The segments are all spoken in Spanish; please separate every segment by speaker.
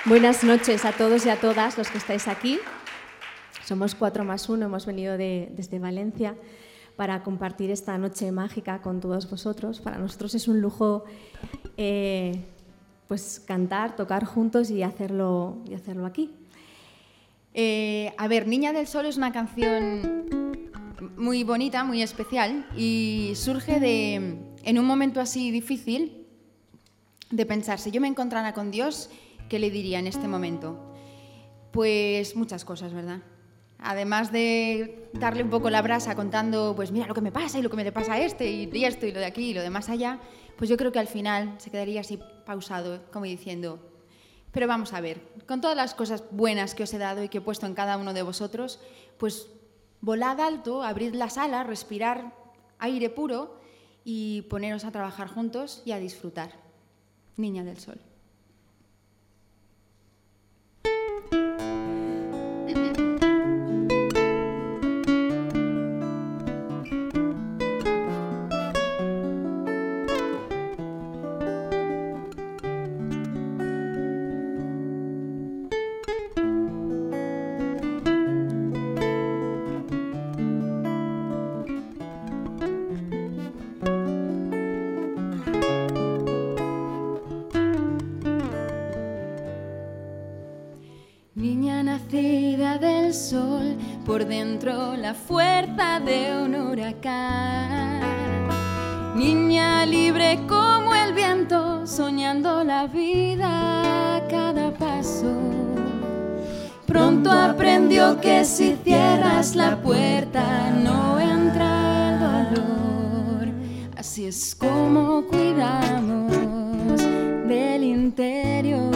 Speaker 1: Buenas noches a todos y a todas los que estáis aquí. Somos 4 más 1, hemos venido desde Valencia para compartir esta noche mágica con todos vosotros. Para nosotros es un lujo pues cantar, tocar juntos y hacerlo aquí.
Speaker 2: Niña del Sol es una canción muy bonita, muy especial y surge en un momento así difícil de pensar, si yo me encontrara con Dios, ¿qué le diría en este momento? Pues muchas cosas, ¿verdad? Además de darle un poco la brasa contando, pues mira lo que me pasa y lo que me le pasa a este y esto y lo de aquí y lo de más allá, pues yo creo que al final se quedaría así pausado, como diciendo, pero vamos a ver, con todas las cosas buenas que os he dado y que he puesto en cada uno de vosotros, pues volad alto, abrid las alas, respirar aire puro y poneros a trabajar juntos y a disfrutar. Niña del Sol. Niña nacida del sol, por dentro la fuerza de un huracán. Niña libre como el viento, soñando la vida a cada paso. Pronto aprendió que si cierras la puerta no entra el dolor. Así es como cuidamos del interior.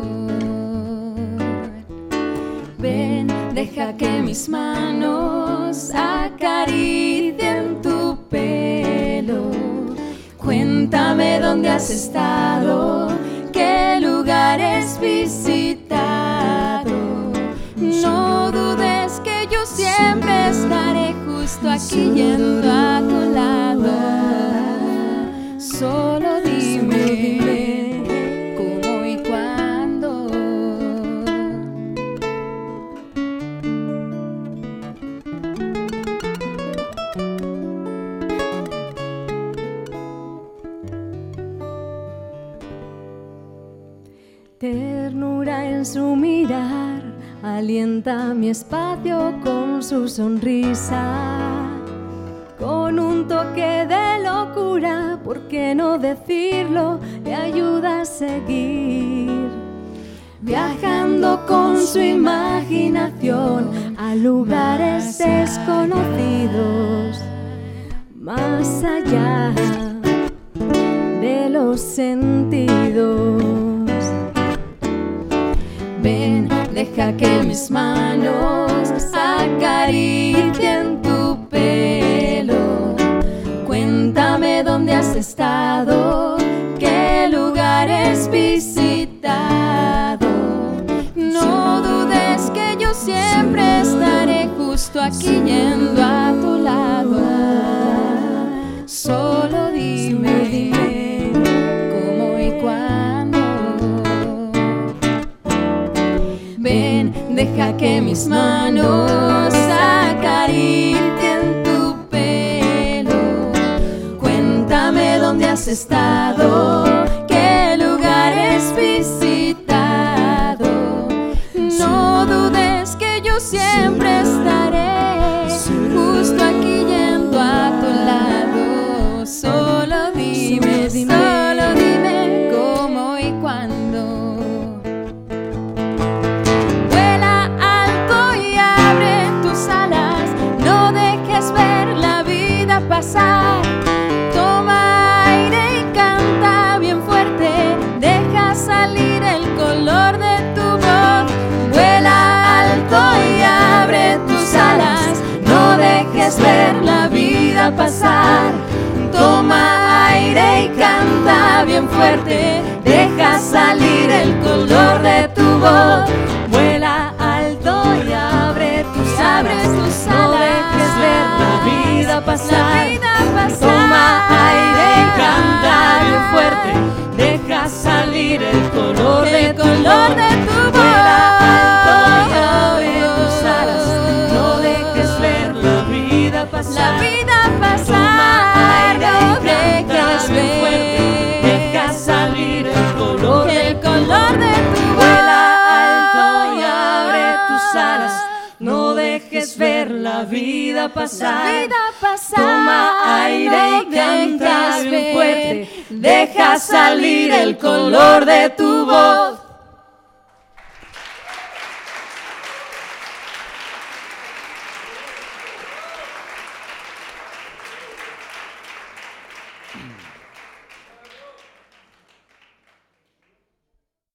Speaker 2: Ven, deja que mis manos acaricien tu pelo. Cuéntame dónde has estado, qué lugares visitado. No dudes que yo siempre estaré justo aquí yendo a tu lado. Solo dime cómo y cuándo.
Speaker 1: Ternura en su mirar, alienta mi espacio con su sonrisa. Con un toque de locura, ¿por qué no decirlo? Le ayuda a seguir. Viajando con su imaginación a lugares desconocidos, más allá de los sentidos. Ven, deja que mis manos acaricien tu pelo. Cuéntame dónde has estado, qué lugares visitado. No dudes que yo siempre estaré justo aquí yendo a tu lado. Solo dime cómo y cuándo. Ven, deja que mis manos acaricien tu pelo. Cuéntame dónde has estado, qué lugares visitado. No dudes que yo siempre estaré justo aquí yendo a tu lado. Solo dime cómo y cuándo. Pasar. Toma aire y canta bien fuerte, deja salir el color de tu voz. Vuela alto y abre tus alas, no dejes ver la vida pasar. Toma aire y canta bien fuerte, deja salir el color de tu voz. Vuela alto y abre tus alas, no dejes ver la vida pasar. Toma aire y canta bien fuerte, deja salir el color de tu la vida pasar, no dejes ver,
Speaker 3: deja salir el color
Speaker 1: de tu
Speaker 3: vuela alto y abre tus alas, no dejes ver la vida pasar, toma aire y canta bien fuerte, deja salir el color de tu voz.